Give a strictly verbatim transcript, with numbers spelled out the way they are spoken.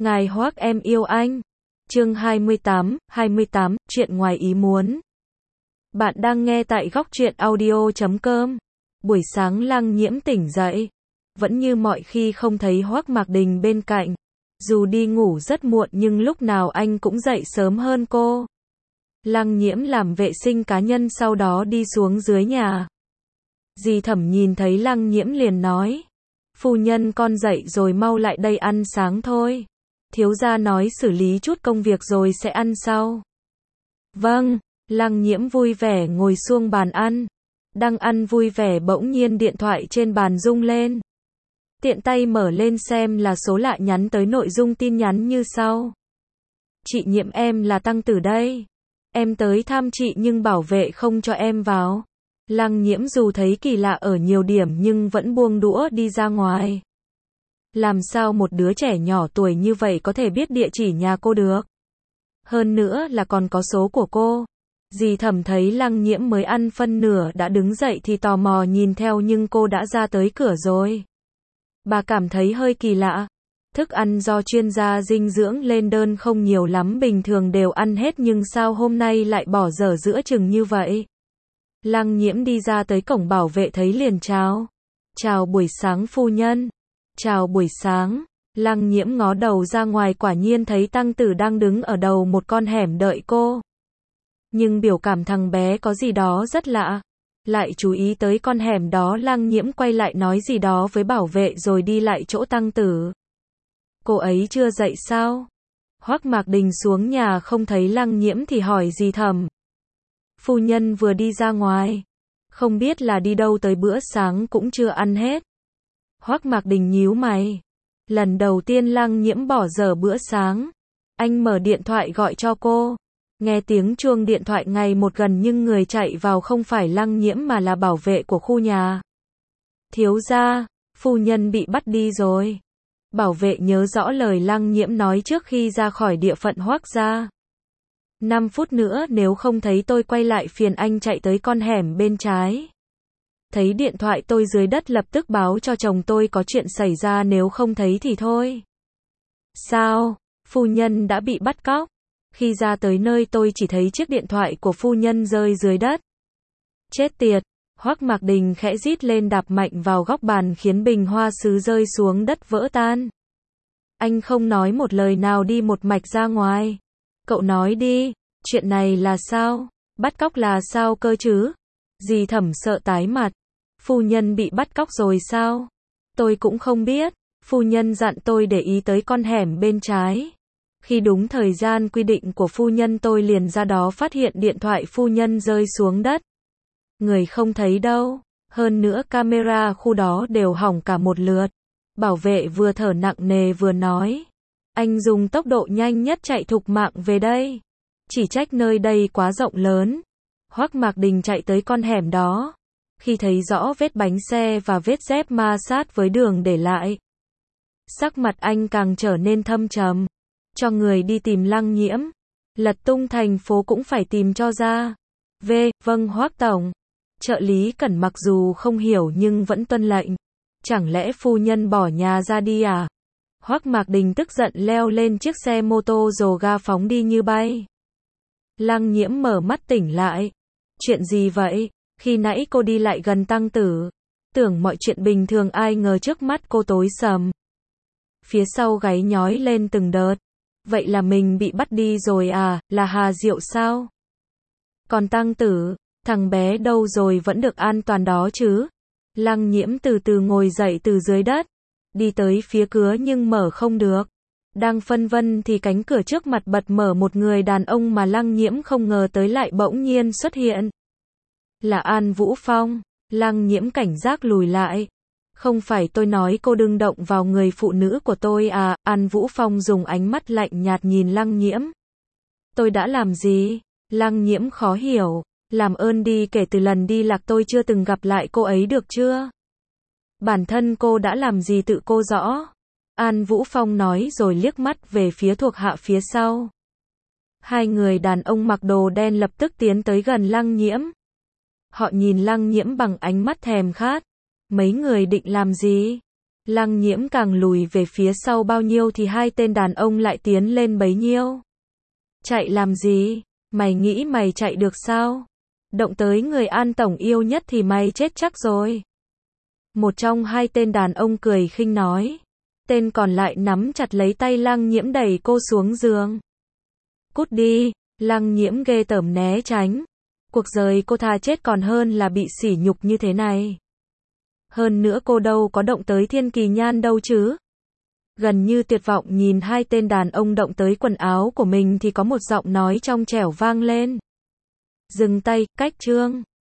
Ngài Hoác em yêu anh. Chương hai mươi tám, hai mươi tám, chuyện ngoài ý muốn. Bạn đang nghe tại góc truyện audio chấm com. Buổi sáng Lăng Nhiễm tỉnh dậy, vẫn như mọi khi không thấy Hoác Mạc Đình bên cạnh. Dù đi ngủ rất muộn nhưng lúc nào anh cũng dậy sớm hơn cô. Lăng Nhiễm làm vệ sinh cá nhân sau đó đi xuống dưới nhà. Dì Thẩm nhìn thấy Lăng Nhiễm liền nói: "Phu nhân con dậy rồi, mau lại đây ăn sáng thôi. Thiếu gia nói xử lý chút công việc rồi sẽ ăn sau." "Vâng." Lăng Nhiễm vui vẻ ngồi xuống bàn ăn. Đang ăn vui vẻ bỗng nhiên điện thoại trên bàn rung lên. Tiện tay mở lên xem là số lạ nhắn tới, nội dung tin nhắn như sau: "Chị Nhiễm, em là Tăng Tử đây. Em tới thăm chị nhưng bảo vệ không cho em vào." Lăng Nhiễm dù thấy kỳ lạ ở nhiều điểm nhưng vẫn buông đũa đi ra ngoài. Làm sao một đứa trẻ nhỏ tuổi như vậy có thể biết địa chỉ nhà cô được? Hơn nữa là còn có số của cô. Dì Thẩm thấy Lăng Nhiễm mới ăn phân nửa đã đứng dậy thì tò mò nhìn theo, nhưng cô đã ra tới cửa rồi. Bà cảm thấy hơi kỳ lạ. Thức ăn do chuyên gia dinh dưỡng lên đơn không nhiều lắm, bình thường đều ăn hết, nhưng sao hôm nay lại bỏ dở giữa chừng như vậy? Lăng Nhiễm đi ra tới cổng, bảo vệ thấy liền chào. "Chào buổi sáng phu nhân." "Chào buổi sáng." Lăng Nhiễm ngó đầu ra ngoài, quả nhiên thấy Tăng Tử đang đứng ở đầu một con hẻm đợi cô. Nhưng biểu cảm thằng bé có gì đó rất lạ. Lại chú ý tới con hẻm đó, Lăng Nhiễm quay lại nói gì đó với bảo vệ rồi đi lại chỗ Tăng Tử. "Cô ấy chưa dậy sao?" Hoác Mạc Đình xuống nhà không thấy Lăng Nhiễm thì hỏi dì Thẩm. "Phu nhân vừa đi ra ngoài. Không biết là đi đâu tới, bữa sáng cũng chưa ăn hết." Hoác Mạc Đình nhíu mày. Lần đầu tiên Lăng Nhiễm bỏ dở bữa sáng. Anh mở điện thoại gọi cho cô. Nghe tiếng chuông điện thoại ngày một gần nhưng người chạy vào không phải Lăng Nhiễm mà là bảo vệ của khu nhà. "Thiếu gia, phu nhân bị bắt đi rồi." Bảo vệ nhớ rõ lời Lăng Nhiễm nói trước khi ra khỏi địa phận Hoác gia. năm phút nữa nếu không thấy tôi quay lại phiền anh chạy tới con hẻm bên trái. Thấy điện thoại tôi dưới đất lập tức báo cho chồng tôi có chuyện xảy ra, nếu không thấy thì thôi." "Sao? Phu nhân đã bị bắt cóc?" "Khi ra tới nơi tôi chỉ thấy chiếc điện thoại của phu nhân rơi dưới đất." "Chết tiệt." Hoác Mạc Đình khẽ rít lên, đạp mạnh vào góc bàn khiến bình hoa sứ rơi xuống đất vỡ tan. Anh không nói một lời nào đi một mạch ra ngoài. "Cậu nói đi, chuyện này là sao? Bắt cóc là sao cơ chứ?" Dì Thẩm sợ tái mặt. "Phu nhân bị bắt cóc rồi sao?" "Tôi cũng không biết. Phu nhân dặn tôi để ý tới con hẻm bên trái. Khi đúng thời gian quy định của phu nhân tôi liền ra đó, phát hiện điện thoại phu nhân rơi xuống đất. Người không thấy đâu. Hơn nữa camera khu đó đều hỏng cả một lượt." Bảo vệ vừa thở nặng nề vừa nói. "Anh dùng tốc độ nhanh nhất chạy thục mạng về đây. Chỉ trách nơi đây quá rộng lớn." Hoác Mạc Đình chạy tới con hẻm đó. Khi thấy rõ vết bánh xe và vết dép ma sát với đường để lại, sắc mặt anh càng trở nên thâm trầm. "Cho người đi tìm Lăng Nhiễm. Lật tung thành phố cũng phải tìm cho ra." "V, vâng Hoác tổng." Trợ lý Cẩn mặc dù không hiểu nhưng vẫn tuân lệnh. "Chẳng lẽ phu nhân bỏ nhà ra đi à?" Hoác Mạc Đình tức giận leo lên chiếc xe mô tô rồ ga phóng đi như bay. Lăng Nhiễm mở mắt tỉnh lại. "Chuyện gì vậy? Khi nãy cô đi lại gần Tăng Tử, tưởng mọi chuyện bình thường, ai ngờ trước mắt cô tối sầm. Phía sau gáy nhói lên từng đợt. Vậy là mình bị bắt đi rồi à, là Hà Diệu sao? Còn Tăng Tử, thằng bé đâu rồi, vẫn được an toàn đó chứ?" Lăng Nhiễm từ từ ngồi dậy từ dưới đất, đi tới phía cửa nhưng mở không được. Đang phân vân thì cánh cửa trước mặt bật mở, một người đàn ông mà Lăng Nhiễm không ngờ tới lại bỗng nhiên xuất hiện. Là An Vũ Phong. Lăng Nhiễm cảnh giác lùi lại. "Không phải tôi nói cô đừng động vào người phụ nữ của tôi à?" An Vũ Phong dùng ánh mắt lạnh nhạt nhìn Lăng Nhiễm. "Tôi đã làm gì?" Lăng Nhiễm khó hiểu. "Làm ơn đi kể từ lần đi lạc tôi chưa từng gặp lại cô ấy được chưa? Bản thân cô đã làm gì tự cô rõ." An Vũ Phong nói rồi liếc mắt về phía thuộc hạ phía sau. Hai người đàn ông mặc đồ đen lập tức tiến tới gần Lăng Nhiễm. Họ nhìn Lăng Nhiễm bằng ánh mắt thèm khát. "Mấy người định làm gì?" Lăng Nhiễm càng lùi về phía sau bao nhiêu thì hai tên đàn ông lại tiến lên bấy nhiêu. Chạy làm gì? Mày nghĩ mày chạy được sao? Động tới người An tổng yêu nhất thì mày chết chắc rồi. Một trong hai tên đàn ông cười khinh nói. Tên còn lại nắm chặt lấy tay Lăng Nhiễm đẩy cô xuống giường. Cút đi, Lăng Nhiễm ghê tởm né tránh. Cuộc đời cô thà chết còn hơn là bị sỉ nhục như thế này. Hơn nữa cô đâu có động tới Thiên Kỳ Nhan đâu chứ. Gần như tuyệt vọng nhìn hai tên đàn ông động tới quần áo của mình thì có một giọng nói trong trẻo vang lên. Dừng tay, Cách Trương.